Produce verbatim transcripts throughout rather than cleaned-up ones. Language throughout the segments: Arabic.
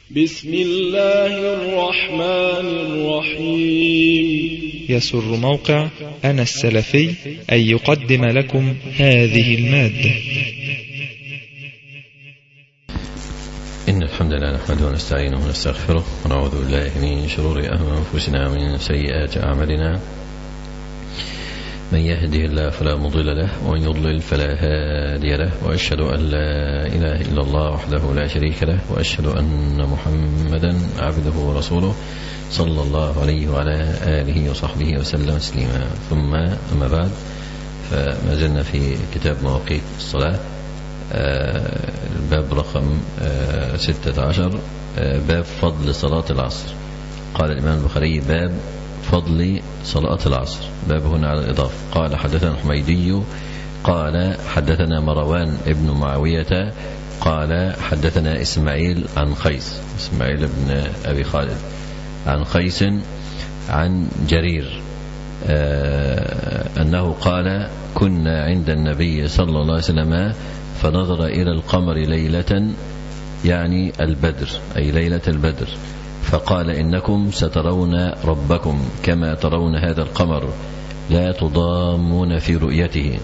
بسم الله الرحمن الرحيم. يسر موقع أنا السلفي أن يقدم لكم هذه المادة. إن الحمد لله نحمده ونستعينه ونستغفره ونعوذ بالله من شرور أنفسنا ومن سيئات أعمالنا. من يهده الله فلا مضل له ومن يضلل فلا هادي له، وأشهد أن لا إله إلا الله وحده لا شريك له، وأشهد أن محمدا عبده ورسوله صلى الله عليه وعلى آله وصحبه وسلم تسليما. ثم أما بعد، فما زلنا في كتاب مواقيت الصلاة، الباب رقم ستة عشر، باب فضل صلاة العصر. قال الإمام البخاري: باب فضل صلاة العصر. باب هنا على الإضافة. قال: حدثنا الحميدي قال حدثنا مروان ابن معاوية قال حدثنا إسماعيل عن قيس، إسماعيل بن أبي خالد، عن قيس عن جرير أنه قال: كنا عند النبي صلى الله عليه وسلم فنظر إلى القمر ليلة، يعني البدر، أي ليلة البدر، فقال: إنكم سترون ربكم كما ترون هذا القمر، لا تضامون في رؤيته،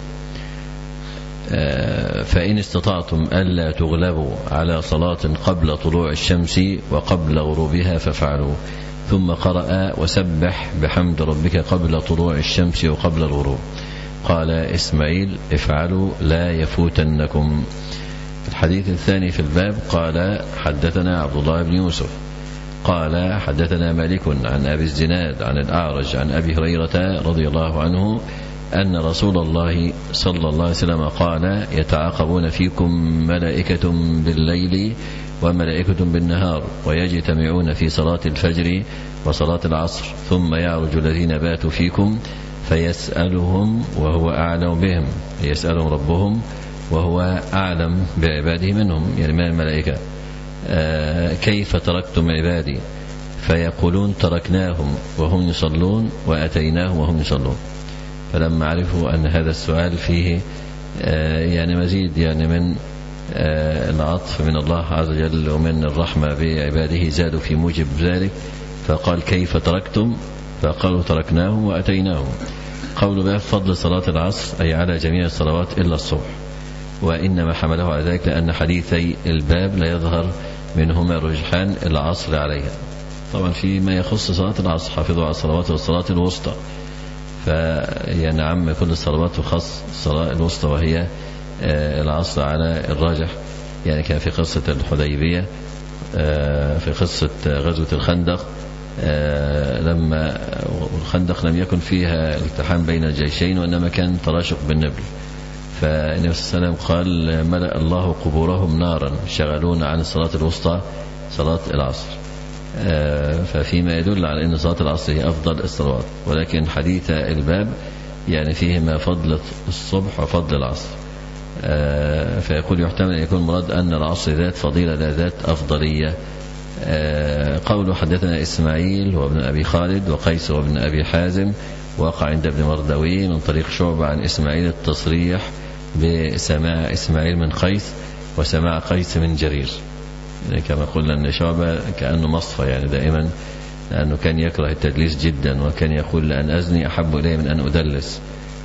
فإن استطعتم ألا تغلبوا على صلاة قبل طلوع الشمس وقبل غروبها فافعلوا. ثم قرأ: وسبح بحمد ربك قبل طلوع الشمس وقبل الغروب. قال إسماعيل: افعلوا لا يفوتنكم. الحديث الثاني في الباب. قال: حدثنا عبد الله بن يوسف قال حدثنا مالك عن أبي الزناد عن الأعرج عن أبي هريرة رضي الله عنه أن رسول الله صلى الله عليه وسلم قال: يتعاقبون فيكم ملائكة بالليل وملائكة بالنهار، ويجتمعون في صلاة الفجر وصلاة العصر، ثم يعرج الذين باتوا فيكم فيسألهم وهو أعلم بهم، يسألهم ربهم وهو أعلم بعباده منهم، يعني من الملائكة: آه كيف تركتم عبادي؟ فيقولون: تركناهم وهم يصلون وأتيناهم وهم يصلون. فلما عرفوا أن هذا السؤال فيه آه يعني مزيد يعني من آه العطف من الله عز وجل ومن الرحمة بعباده، زادوا في موجب ذلك، فقال: كيف تركتم؟ فقالوا: تركناهم وأتيناهم. قول بقى فضل صلاة العصر أي على جميع الصلوات إلا الصبح، وإنما حمله على ذلك لأن حديثي الباب لا يظهر منهما رجحان العصر عليها. طبعا فيما يخص صلاة العصر: حافظوا على الصلوات والصلاة الوسطى، فينعم كل الصلوات وخص الصلاة الوسطى وهي العصر على الراجح. يعني كان في قصة الحديبية، في قصة غزوة الخندق، لما الخندق لم يكن فيها التحام بين الجيشين، وإنما كان تراشق بالنبل، فالنبي صلى الله عليه وسلم قال: ملأ الله قبورهم نارا شغلون عن الصلاة الوسطى صلاة العصر. ففيما يدل على أن صلاة العصر هي أفضل الصلوات، ولكن حديث الباب يعني فيهما فضل الصبح وفضل العصر، فيقول يحتمل أن يكون مراد أن العصر ذات فضيلة لا ذات أفضلية. قوله حدثنا إسماعيل وابن أبي خالد وقيس وابن أبي حازم، وقع عند ابن مردوي من طريق شعبة عن إسماعيل التصريح بسماع إسماعيل من قيس وسماع قيس من جرير، يعني كما قلنا أن شعبة كأنه مصفى، يعني دائما لأنه كان يكره التدليس جدا، وكان يقول: لأن أزني أحب إليه من أن أدلس.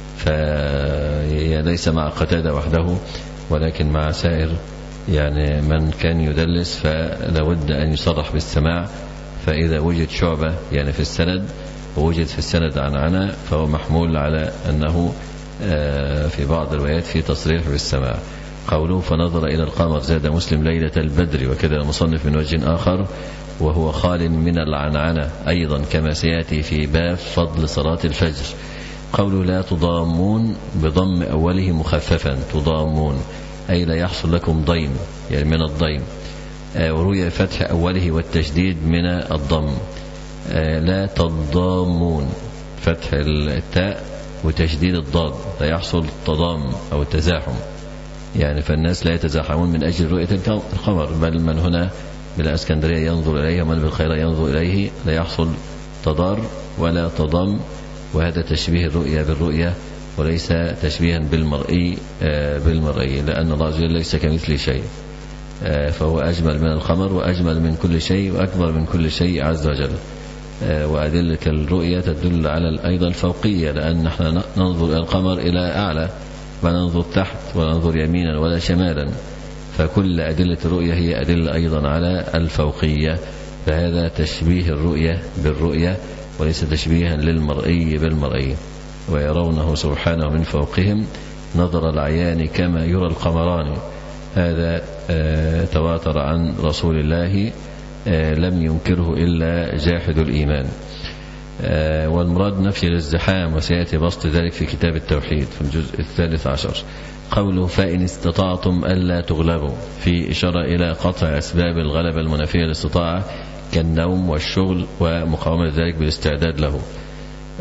فليس مع قتادة وحده، ولكن مع سائر يعني من كان يدلس، فلابد أن يصرح بالسماع. فإذا وجد شعبة يعني في السند ووجد في السند عن عنا، فهو محمول على أنه في بعض الروايات في تصريح بالسماع. قوله فنظر إلى القمر، زاد مسلم ليلة البدر، وكذا المصنف من وجه آخر وهو خال من العنعنة أيضا، كما سيأتي في باب فضل صلاة الفجر. قوله لا تضامون بضم أوله مخففا، تضامون أي لا يحصل لكم ضيم، يعني من الضيم، وروي فتح أوله والتشديد من الضم. لا تضامون، فتح التاء وتشديد الضاد، لا يحصل تضام أو تزاحم، يعني فالناس لا يتزاحمون من أجل رؤية القمر، بل من هنا بالإسكندرية ينظر إليه ومن بالخير ينظر إليه، لا يحصل تضار ولا تضام، وهذا تشبيه الرؤية بالرؤية وليس تشبيها بالمرئي بالمرئي، لأن الله عز وجل ليس كمثله شيء. فهو أجمل من القمر وأجمل من كل شيء وأكبر من كل شيء عز وجل. وأدلة الرؤية تدل على أيضا الفوقية، لأن نحن ننظر إلى القمر إلى أعلى، ما ننظر تحت ولا ننظر يمينا ولا شمالا، فكل أدلة الرؤية هي أدلة أيضا على الفوقية. فهذا تشبيه الرؤية بالرؤية وليس تشبيها للمرئي بالمرئي. ويرونه سبحانه من فوقهم نظر العيان كما يرى القمران. هذا تواتر عن رسول الله لم ينكره إلا جاحد الإيمان. والمراد نفي الازدحام، وسيأتي بسط ذلك في كتاب التوحيد في الجزء الثالث عشر. قوله فإن استطعتم ألا تغلبوا، في إشارة إلى قطع أسباب الغلبة المنافية للاستطاعة كالنوم والشغل ومقاومة ذلك بالاستعداد له.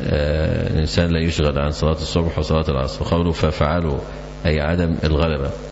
الإنسان لا يشغل عن صلاة الصبح وصلاة العصر. قوله ففعلوا أي عدم الغلبة.